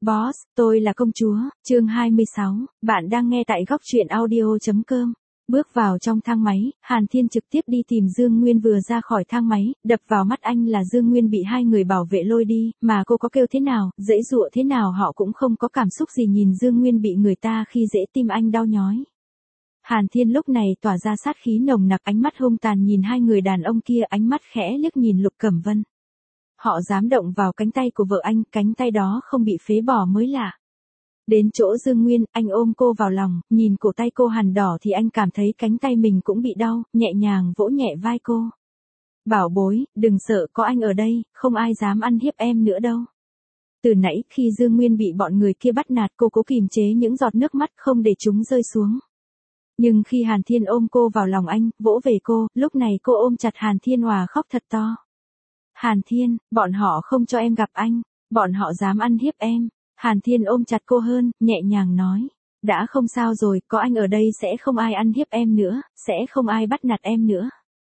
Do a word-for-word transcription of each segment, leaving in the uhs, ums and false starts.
Boss, tôi là công chúa, chương hai mươi sáu, bạn đang nghe tại góc truyện audio.com. Bước vào trong thang máy, Hàn Thiên trực tiếp đi tìm Dương Nguyên. Vừa ra khỏi thang máy, đập vào mắt anh là Dương Nguyên bị hai người bảo vệ lôi đi, mà cô có kêu thế nào, dễ dụa thế nào họ cũng không có cảm xúc gì nhìn Dương Nguyên bị người ta khi dễ, tim anh đau nhói. Hàn Thiên lúc này tỏa ra sát khí nồng nặc, ánh mắt hung tàn nhìn hai người đàn ông kia, ánh mắt khẽ liếc nhìn Lục Cẩm Vân. Họ dám động vào cánh tay của vợ anh, cánh tay đó không bị phế bỏ mới lạ. Đến chỗ Dương Nguyên, anh ôm cô vào lòng, nhìn cổ tay cô hằn đỏ thì anh cảm thấy cánh tay mình cũng bị đau, nhẹ nhàng vỗ nhẹ vai cô. Bảo bối, đừng sợ, có anh ở đây, không ai dám ăn hiếp em nữa đâu. Từ nãy khi Dương Nguyên bị bọn người kia bắt nạt, cô cố kìm chế những giọt nước mắt không để chúng rơi xuống. Nhưng khi Hàn Thiên ôm cô vào lòng anh, vỗ về cô, lúc này cô ôm chặt Hàn Thiên òa khóc thật to. Hàn Thiên, bọn họ không cho em gặp anh, bọn họ dám ăn hiếp em. Hàn Thiên ôm chặt cô hơn, nhẹ nhàng nói. Đã không sao rồi, có anh ở đây sẽ không ai ăn hiếp em nữa, sẽ không ai bắt nạt em nữa.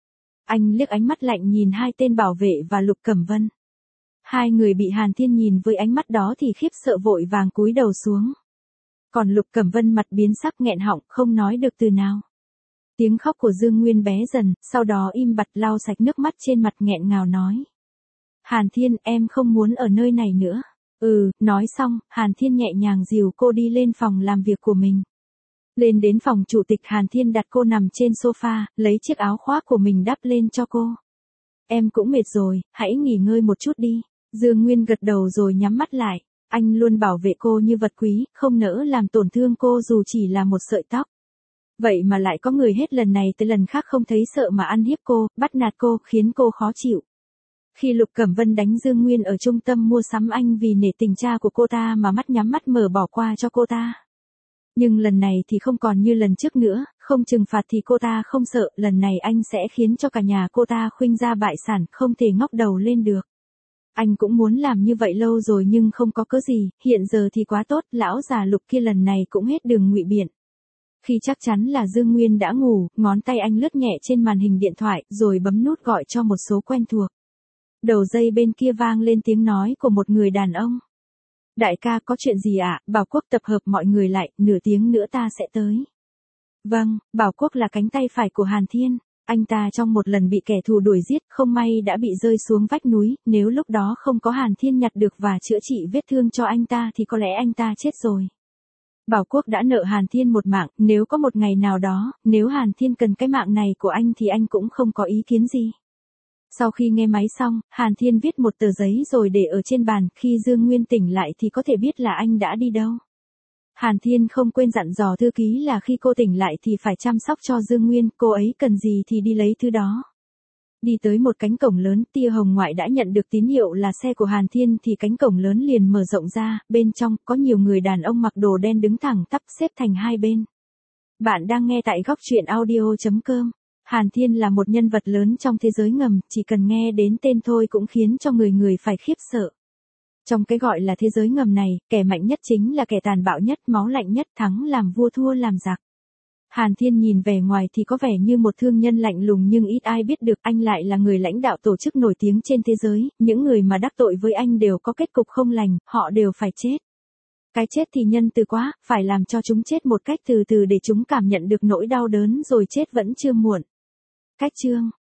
Anh liếc ánh mắt lạnh nhìn hai tên bảo vệ và Lục Cẩm Vân. Hai người bị Hàn Thiên nhìn với ánh mắt đó thì khiếp sợ vội vàng cúi đầu xuống. Còn Lục Cẩm Vân mặt biến sắc nghẹn họng, không nói được từ nào. Tiếng khóc của Dương Nguyên bé dần, sau đó im bặt lau sạch nước mắt trên mặt nghẹn ngào nói. Hàn Thiên, em không muốn ở nơi này nữa. Ừ, nói xong, Hàn Thiên nhẹ nhàng dìu cô đi lên phòng làm việc của mình. Lên đến phòng chủ tịch, Hàn Thiên đặt cô nằm trên sofa, lấy chiếc áo khoác của mình đắp lên cho cô. Em cũng mệt rồi, hãy nghỉ ngơi một chút đi. Dương Nguyên gật đầu rồi nhắm mắt lại. Anh luôn bảo vệ cô như vật quý, không nỡ làm tổn thương cô dù chỉ là một sợi tóc. Vậy mà lại có người hết lần này tới lần khác không thấy sợ mà ăn hiếp cô, bắt nạt cô, khiến cô khó chịu. Khi Lục Cẩm Vân đánh Dương Nguyên ở trung tâm mua sắm, anh vì nể tình cha của cô ta mà mắt nhắm mắt mở bỏ qua cho cô ta. Nhưng lần này thì không còn như lần trước nữa, không trừng phạt thì cô ta không sợ, lần này anh sẽ khiến cho cả nhà cô ta khuynh gia bại sản, không thể ngóc đầu lên được. Anh cũng muốn làm như vậy lâu rồi nhưng không có cớ gì, hiện giờ thì quá tốt, lão già Lục kia lần này cũng hết đường ngụy biện. Khi chắc chắn là Dương Nguyên đã ngủ, ngón tay anh lướt nhẹ trên màn hình điện thoại, rồi bấm nút gọi cho một số quen thuộc. Đầu dây bên kia vang lên tiếng nói của một người đàn ông. Đại ca, có chuyện gì ạ? À? Bảo Quốc tập hợp mọi người lại, nửa tiếng nữa ta sẽ tới. Vâng, Bảo Quốc là cánh tay phải của Hàn Thiên. Anh ta trong một lần bị kẻ thù đuổi giết, không may đã bị rơi xuống vách núi, nếu lúc đó không có Hàn Thiên nhặt được và chữa trị vết thương cho anh ta thì có lẽ anh ta chết rồi. Bảo Quốc đã nợ Hàn Thiên một mạng, nếu có một ngày nào đó, nếu Hàn Thiên cần cái mạng này của anh thì anh cũng không có ý kiến gì. Sau khi nghe máy xong, Hàn Thiên viết một tờ giấy rồi để ở trên bàn, khi Dương Nguyên tỉnh lại thì có thể biết là anh đã đi đâu. Hàn Thiên không quên dặn dò thư ký là khi cô tỉnh lại thì phải chăm sóc cho Dương Nguyên, cô ấy cần gì thì đi lấy thứ đó. Đi tới một cánh cổng lớn, tia hồng ngoại đã nhận được tín hiệu là xe của Hàn Thiên thì cánh cổng lớn liền mở rộng ra, bên trong có nhiều người đàn ông mặc đồ đen đứng thẳng tắp xếp thành hai bên. Bạn đang nghe tại góc truyện audio.com. Hàn Thiên là một nhân vật lớn trong thế giới ngầm, chỉ cần nghe đến tên thôi cũng khiến cho người người phải khiếp sợ. Trong cái gọi là thế giới ngầm này, kẻ mạnh nhất chính là kẻ tàn bạo nhất, máu lạnh nhất, thắng làm vua thua làm giặc. Hàn Thiên nhìn vẻ ngoài thì có vẻ như một thương nhân lạnh lùng nhưng ít ai biết được anh lại là người lãnh đạo tổ chức nổi tiếng trên thế giới, những người mà đắc tội với anh đều có kết cục không lành, họ đều phải chết. Cái chết thì nhân từ quá, phải làm cho chúng chết một cách từ từ để chúng cảm nhận được nỗi đau đớn rồi chết vẫn chưa muộn. Cách chương